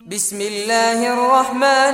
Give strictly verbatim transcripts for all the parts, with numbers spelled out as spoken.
بسم الله الرحمن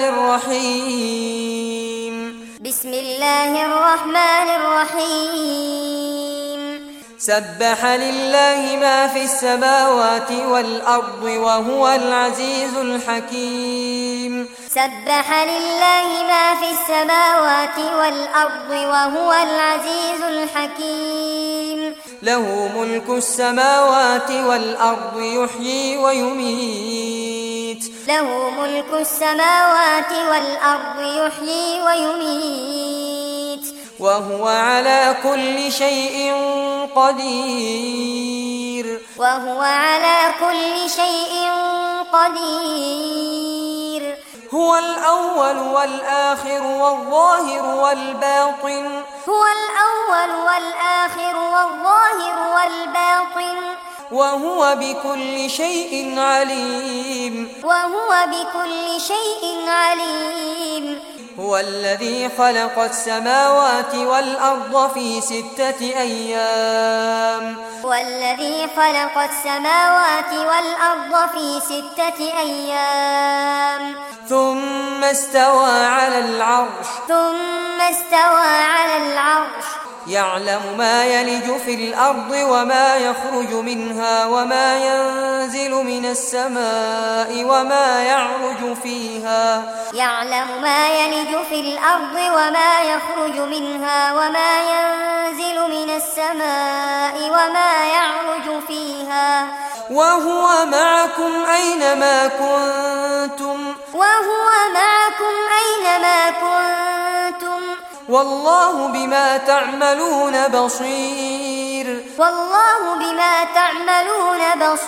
الرحيم بسم الله الرحمن الرحيم سبح لله ما في السماوات والأرض وهو العزيز الحكيم سبح لله ما في السماوات والأرض وهو العزيز الحكيم له ملك السماوات والأرض يحيي ويميت له ملك السماوات والأرض يحيي ويميت وهو على كل شيء قدير وهو على كل شيء قدير هو الأول والآخر والظاهر والباطن هو الأول والآخر والظاهر والباطن وهو بكل شيء عليم وهو بكل شيء عليم هو الذي خلق السماوات والأرض في ستة أيام هو الذي خلق السماوات والأرض في ستة أيام ثم استوى على العرش ثم استوى على العرش يعلم ما يلج في الأرض وما يخرج منها وما ينزل من السماء وما يعرج فيها يعلم ما يلج في الأرض وما يخرج منها وما ينزل من السماء وما يعرج فيها وهو معكم أينما كنتم وهو معكم أينما كنتم والله بما تعملون بصير والله بما تعملون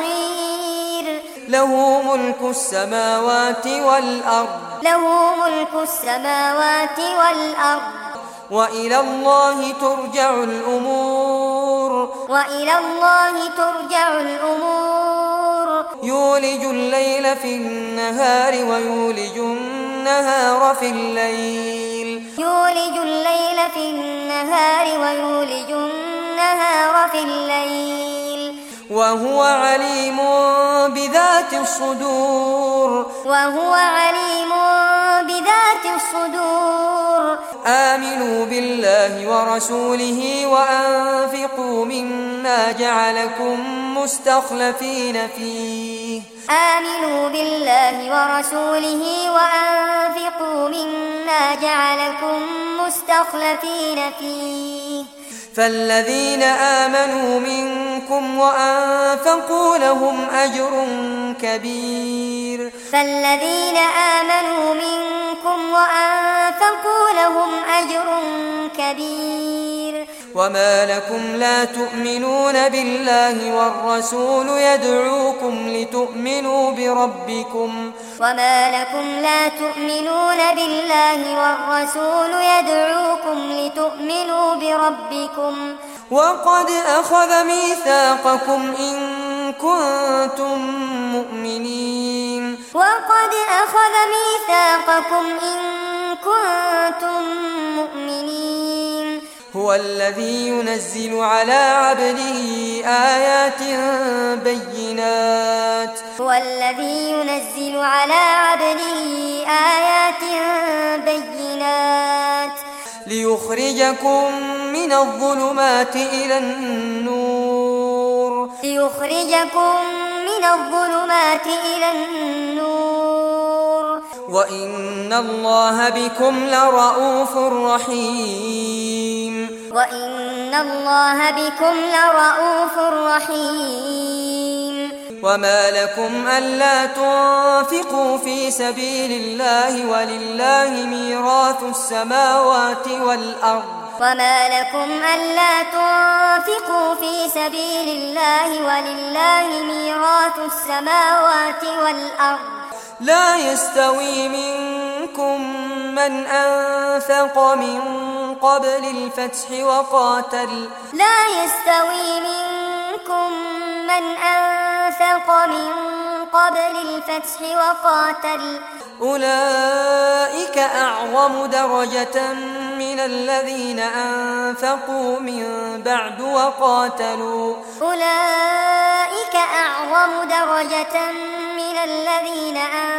بصير له ملك السماوات والأرض له ملك السماوات والأرض وإلى الله ترجع الأمور وإلى الله ترجع الأمور يولج الليل في النهار ويولج النهار في الليل يولج الليل في النهار ويولج النهار في الليل وهو عليم بذات الصدور وهو عليم بذات الصدور آمنوا بالله ورسوله وأنفقوا مما جعلكم مستخلفين فيه آمنوا بالله ورسوله وأنفقوا مما جعلكم مستخلفين فيه فالذين آمنوا منكم وأنفقوا لهم أجر كبير فالذين آمنوا منكم وأنفقوا لهم أجر كبير وما لكم لا تؤمنون بالله والرسول يدعوكم لتؤمنوا بربكم وما لكم لا تؤمنون بالله والرسول يدعوكم لتؤمنوا بربكم وقد أخذ ميثاقكم إن كنتم مؤمنين وقد أخذ ميثاقكم إن كنتم مؤمنين هو الذي ينزل على عبده آيات بينات هو الذي ينزل على عبده آيات بينات ليخرجكم من الظلمات إلى النور ليخرجكم من الظلمات إلى النور وإن الله بكم لرؤوف رحيم وإن الله بكم لرؤوف رحيم وما لكم ألا تنفقوا في سبيل الله ولله ميراث السماوات والأرض وما لكم ألا تنفقوا في سبيل الله ولله ميراث السماوات والأرض لا يستوي منكم من أنفق من قبل الفتح وقاتل لا يستوي منكم من أنفق من قبل الفتح وقاتل أولئك أعظم درجة من الذين أنفقوا من بعد وقاتلوا أولئك أعظم درجة من الذين أنفقوا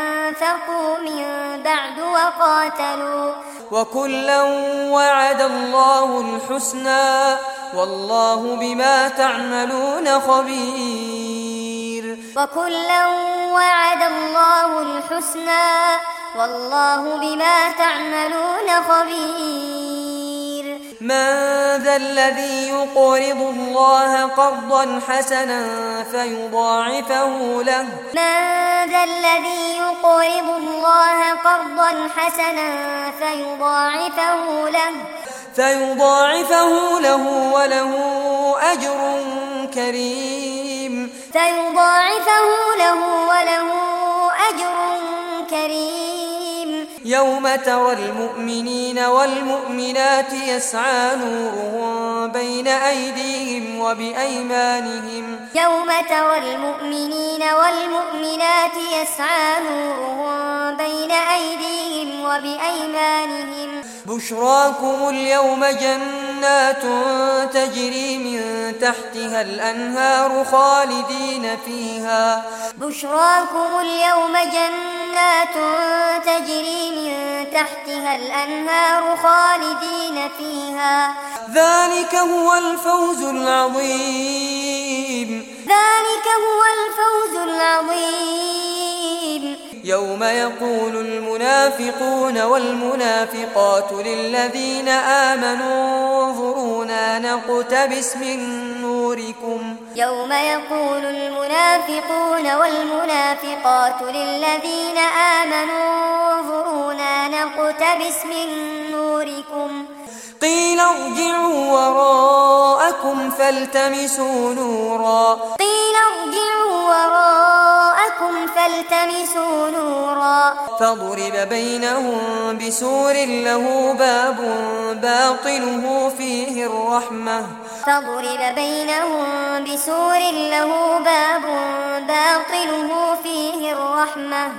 أنفقوا من بعد وقاتلوا وكلا وعد الله الحسنى والله بما تعملون خبير وكلا وعد الله الحسنى والله بما تعملون خبير من ذا الذي يقرض الله قرضا حسنا فيضاعفه له من ذا الذي يقرض الله قرضا حسنا فيضاعفه له فيضاعفه له وله أجر كريم فيضاعفه له وله أجر كريم يوم ترى المؤمنين والمؤمنات يسعى نورهم بين أيديهم وبأيمانهم يوم ترى المؤمنين والمؤمنات يسعى نورهم بين أيديهم وبأيمانهم بشراكم اليوم جنات تجري من تحتها الأنهار خالدين فيها بشراكم اليوم جنات تجري من تحتها الأنهار خالدين فيها ذلك هو الفوز العظيم ذلك هو الفوز العظيم يوم يقول المنافقون والمنافقات للذين آمنوا انظرونا نقتبس من نوركم يوم يقول المنافقون والمنافقات للذين آمنوا انظرونا نقتبس من نوركم قيل ارجعوا وراءكم فالتمسوا نورا قيل ارجعوا وراءكم فالتمسوا نورا فضرب بينهم بسور له باب باطنه فيه الرحمة فضرب بينهم بسور له باب باطنه فيه الرحمة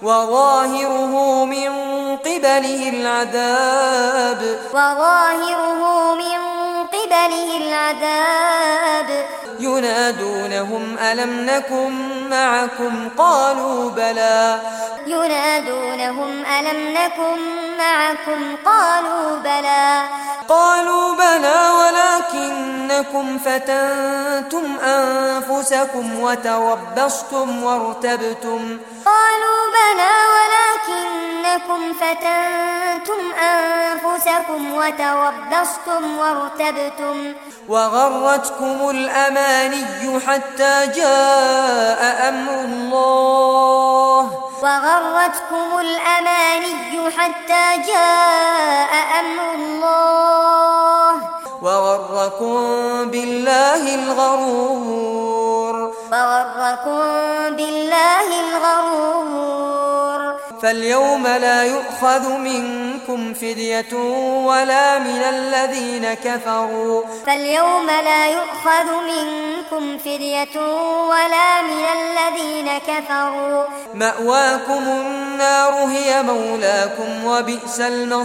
وظاهره من قبله العذاب وظاهره من قبله العذاب ينادونهم ألم نكن معكم قالوا بلى ينادونهم ألم نكن معكم قالوا بلى قالوا بلى ولكنكم فتنتم أنفسكم وتربصتم وارتبتم قالوا بلى ولكنكم فتنتم أنفسكم وتربصتم وارتبتم وغرتكم الأماني حتى جاء أمر الله وغرتكم الأماني حتى جاء أمر الله وغركم بالله الغرور وغركم بالله الغرور فاليوم لا يؤخذ منكم فدية ولا من الذين كفروا فاليوم لا يؤخذ منكم فدية ولا من الذين كفروا مأواكم النار هي مولاكم وبئس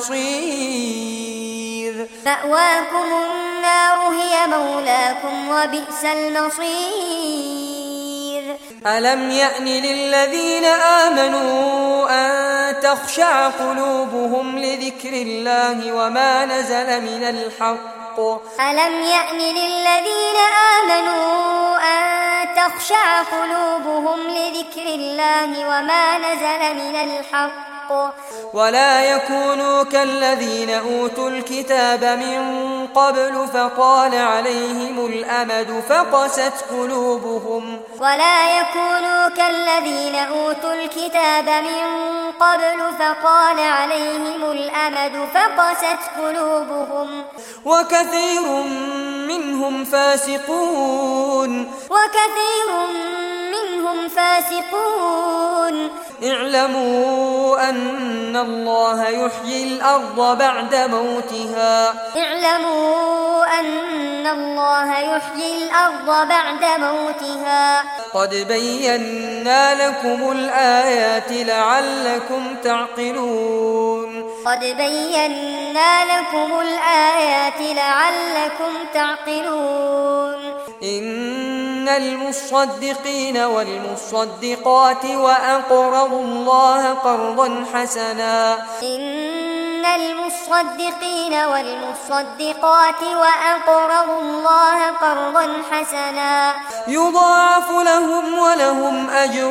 المصير مأواكم النار هي مولاكم وبئس المصير ألم يأن للذين آمنوا أن تخشع قلوبهم لذكر الله وما نزل من الحق ألم يأن للذين آمنوا أن تخشع قلوبهم لذكر الله وما نزل من الحق ولا يكونوا كالذين أوتوا الكتاب من قبل فطال عليهم الأمد فقست قلوبهم ولا يكونوا كالذين أوتوا الكتاب من قبل فطال عليهم الأمد فقست قلوبهم وكثير منهم فاسقون وكثير منهم فاسقون اعلموا أن الله يحيي الأرض بعد موتها اعلموا أن الله يحيي الأرض بعد موتها قد بينا لكم الآيات لعلكم تعقلون قد بينا لكم الآيات لعلكم تعقلون إن المصدقين والمصدقات وأقرضوا الله قرضا حسنا إن المصدقين والمصدقات وأقرضوا الله قرضا حسنا يضاعف لهم ولهم أجر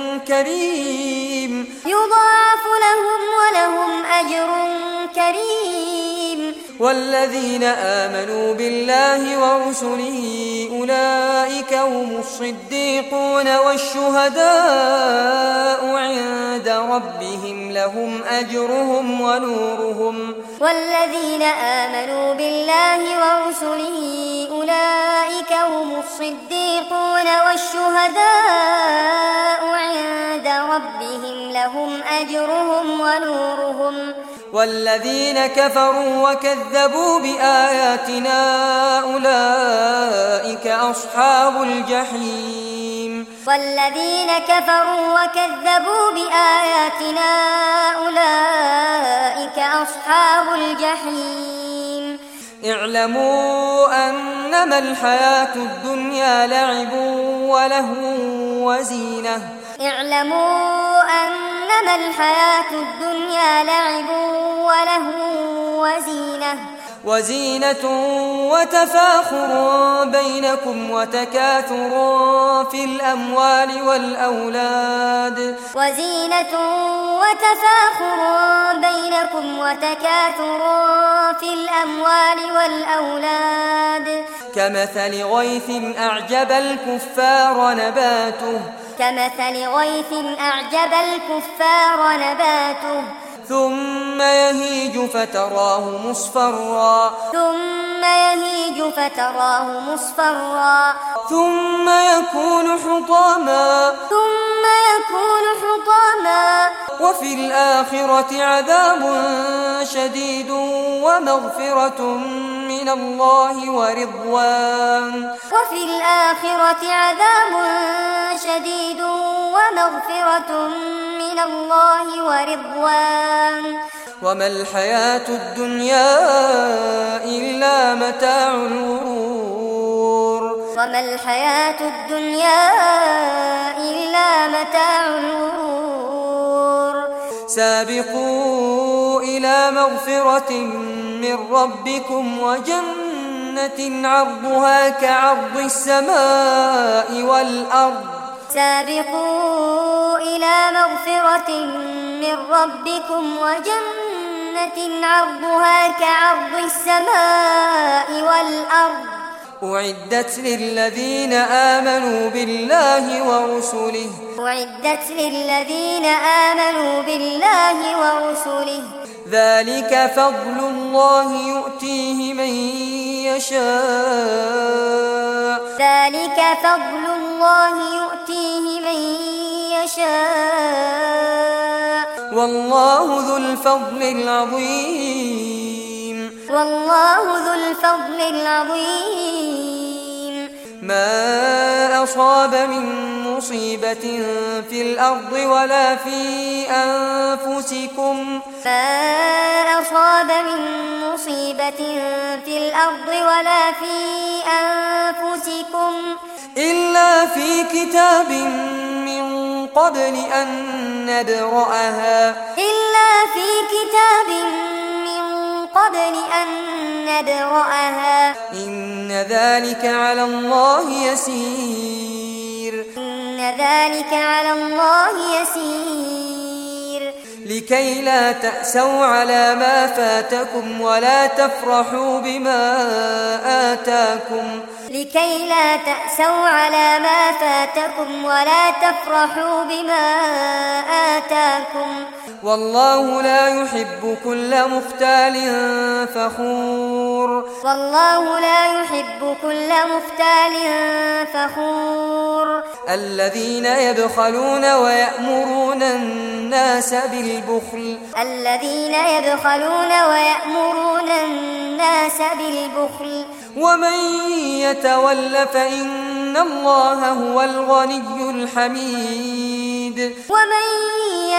كريم يضاعف لهم ولهم أجر كريم والذين آمنوا بالله ورسله أولئك هم الصديقون والشهداء عند ربهم لهم أجرهم ونورهم والذين آمنوا بالله ورسله أولئك هم الصديقون والشهداء عند ربهم لهم أجرهم ونورهم والذين كفروا وكذبوا بآياتنا أولئك أصحاب الجحيم والذين كفروا وكذبوا بآياتنا أولئك أصحاب الجحيم اعلموا أنما الحياة الدنيا لعب ولهو وزينة اعلموا أنما الحياة الدنيا لعب ولهو وزينة وزينة وتفاخر بينكم وتكاثر في الأموال والأولاد وزينة وتفاخر بينكم وتكاثر في الأموال والأولاد كمثل غيث أعجب الكفار نباته كمثل غيث أعجب الكفار نباته ثم يهيج فتراه مصفرا ثم يهيج فتراه مصفرا ثم يكون حطاما ثم يكون حطاما وفي الآخرة عذاب شديد ومغفرة من الله ورضوان وفي الآخرة عذاب شديد ومغفرة من الله ورضوان وما الحياة الدنيا إلا متاع الغرور وما الحياة الدنيا إلا متاع الغرور سابقوا إلى مغفرة من ربكم وجنة عرضها كعرض السماء والأرض سابقوا إلى مغفرة من ربكم وجنة عرضها كعرض السماء والأرض أعدت للذين آمنوا بالله ورسله أعدت للذين آمنوا بالله ورسله ذلك فضل الله يؤتيه من يشاء ذلك فضل الله يؤتيه من يشاء والله ذو الفضل العظيم والله ذو الفضل العظيم ما أصاب من مصيبة في الأرض ولا في أنفسكم ما أصاب من مصيبة في الأرض ولا في أنفسكم إلا في كتاب من قبل أن نبرأها إلا في كتاب من قبل أن نبرأها إن ذلك على الله يسير إن ذلك على الله يسير لكي لا تأسوا على ما فاتكم ولا تفرحوا بما آتاكم لكي لا تأسوا على ما فاتكم ولا تفرحوا بما آتاكم والله لا يحب كل مختال فخور والله لا يحب كل مختال فخور الذين يبخلون ويأمرون الناس بالبخل الذين يبخلون ويأمرون الناس بالبخل ومن يتول فإن الله هو الغني الحميد ومن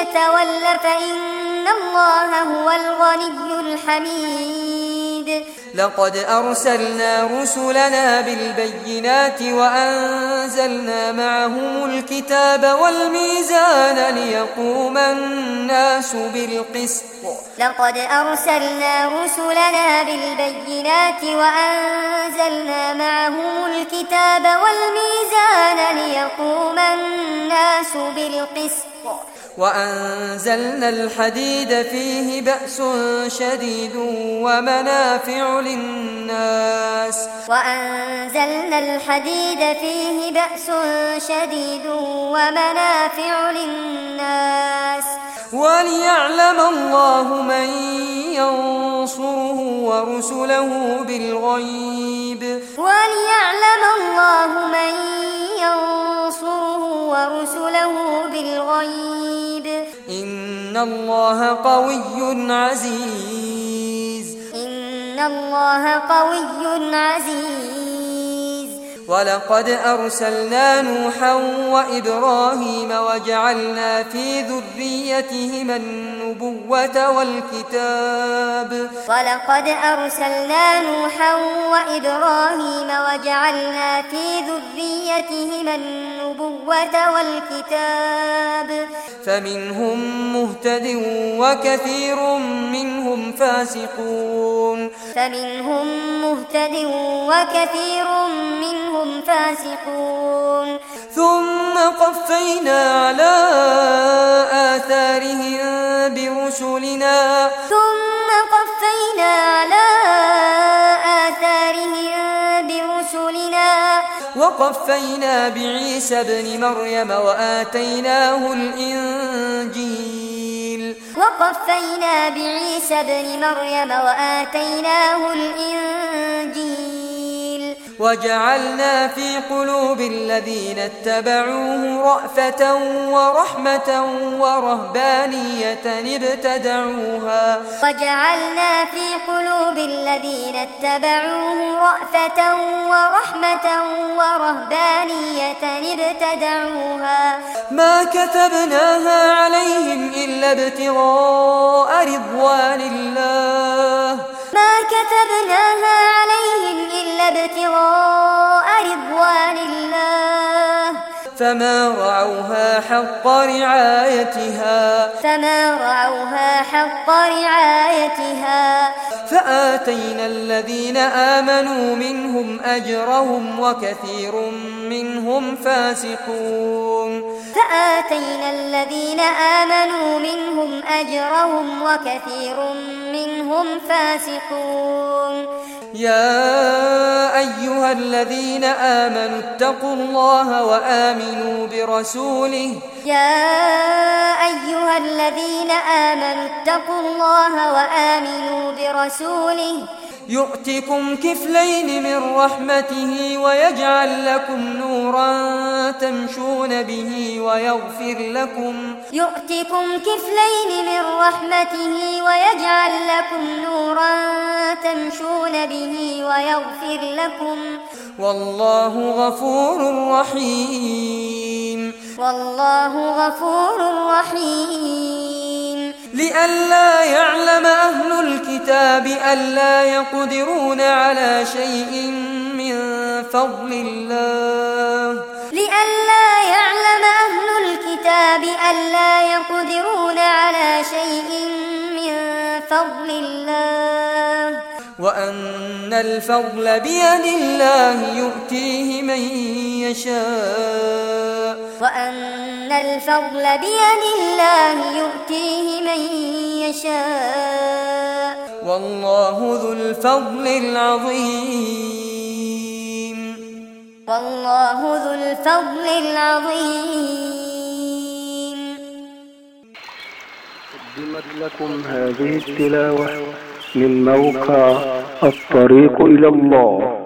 يتول فإن الله هو الغني الحميد لقد أرسلنا رسلنا بالبينات وأنزلنا معهم الكتاب والميزان ليقوم الناس بالقسط لقد أرسلنا رسلنا بالبينات وأنزلنا معهم الكتاب والميزان ليقوم الناس بالقسط وأنزلنا الحديد فيه بأس شديد ومنافع للناس وأنزلنا الحديد فيه بأس شديد ومنافع للناس وليعلم الله من ينصره ورسله بالغيب وليعلم الله من ينصره ورسله بالغيب إن الله قوي عزيز إن الله قوي عزيز ولقد أرسلنا نوحا وإبراهيم وجعلنا في ذريتهما النبوة والكتاب ولقد أرسلنا نوحا وإبراهيم وجعلنا في ذريتهما النبوة والكتاب فمنهم مهتد وكثير منهم فاسقون فمنهم مهتد وكثير منهم فاسقون ثم قفينا على آثارهم برسلنا ثم قفينا على آثارهم برسلنا وقفينا بعيسى ابن مريم وآتيناه الإنجيل وقفينا بعيسى ابن مريم وآتيناه الإنجيل وجعلنا في قلوب الذين اتبعوه رأفة ورحمة ورهبانية ابتدعوها وجعلنا في قلوب الذين اتبعوه رأفة ورحمة ورهبانية ابتدعوها ما كتبناها عليهم إلا ابتغاء رضوان الله ما كتبناها عليهم إلا ابتغاء رضوان الله فما رعوها حق رعايتها فما رعوها حق رعايتها فآتينا الذين آمنوا منهم أجرهم وكثير منهم فاسقون فآتينا الذين آمنوا منهم أجرهم وكثير منهم فاسقون يا أيها الذين آمنوا اتقوا الله وآمنوا برسوله يا أيها الذين آمنوا اتقوا الله وآمنوا برسوله يؤتكم كفلين من رحمته ويجعل لكم نورا تمشون به ويغفر لكم يؤتكم كفلين من رحمته ويجعل لكم نورا تمشون به ويغفر لكم والله غفور رحيم والله غفور رحيم لئلا يعلم أهل الكتاب ألا يقدرون على شيء من فضل الله لئلا يعلم أهل الكتاب ألا يقدرون على شيء من فضل الله وأن الفضل بيد الله يؤتيه من يشاء وأن الفضل بيد الله يؤتيه من يشاء والله ذو الفضل العظيم والله ذو الفضل العظيم. قدمت لكم هذه التلاوة من موقع الطريق إلى الله.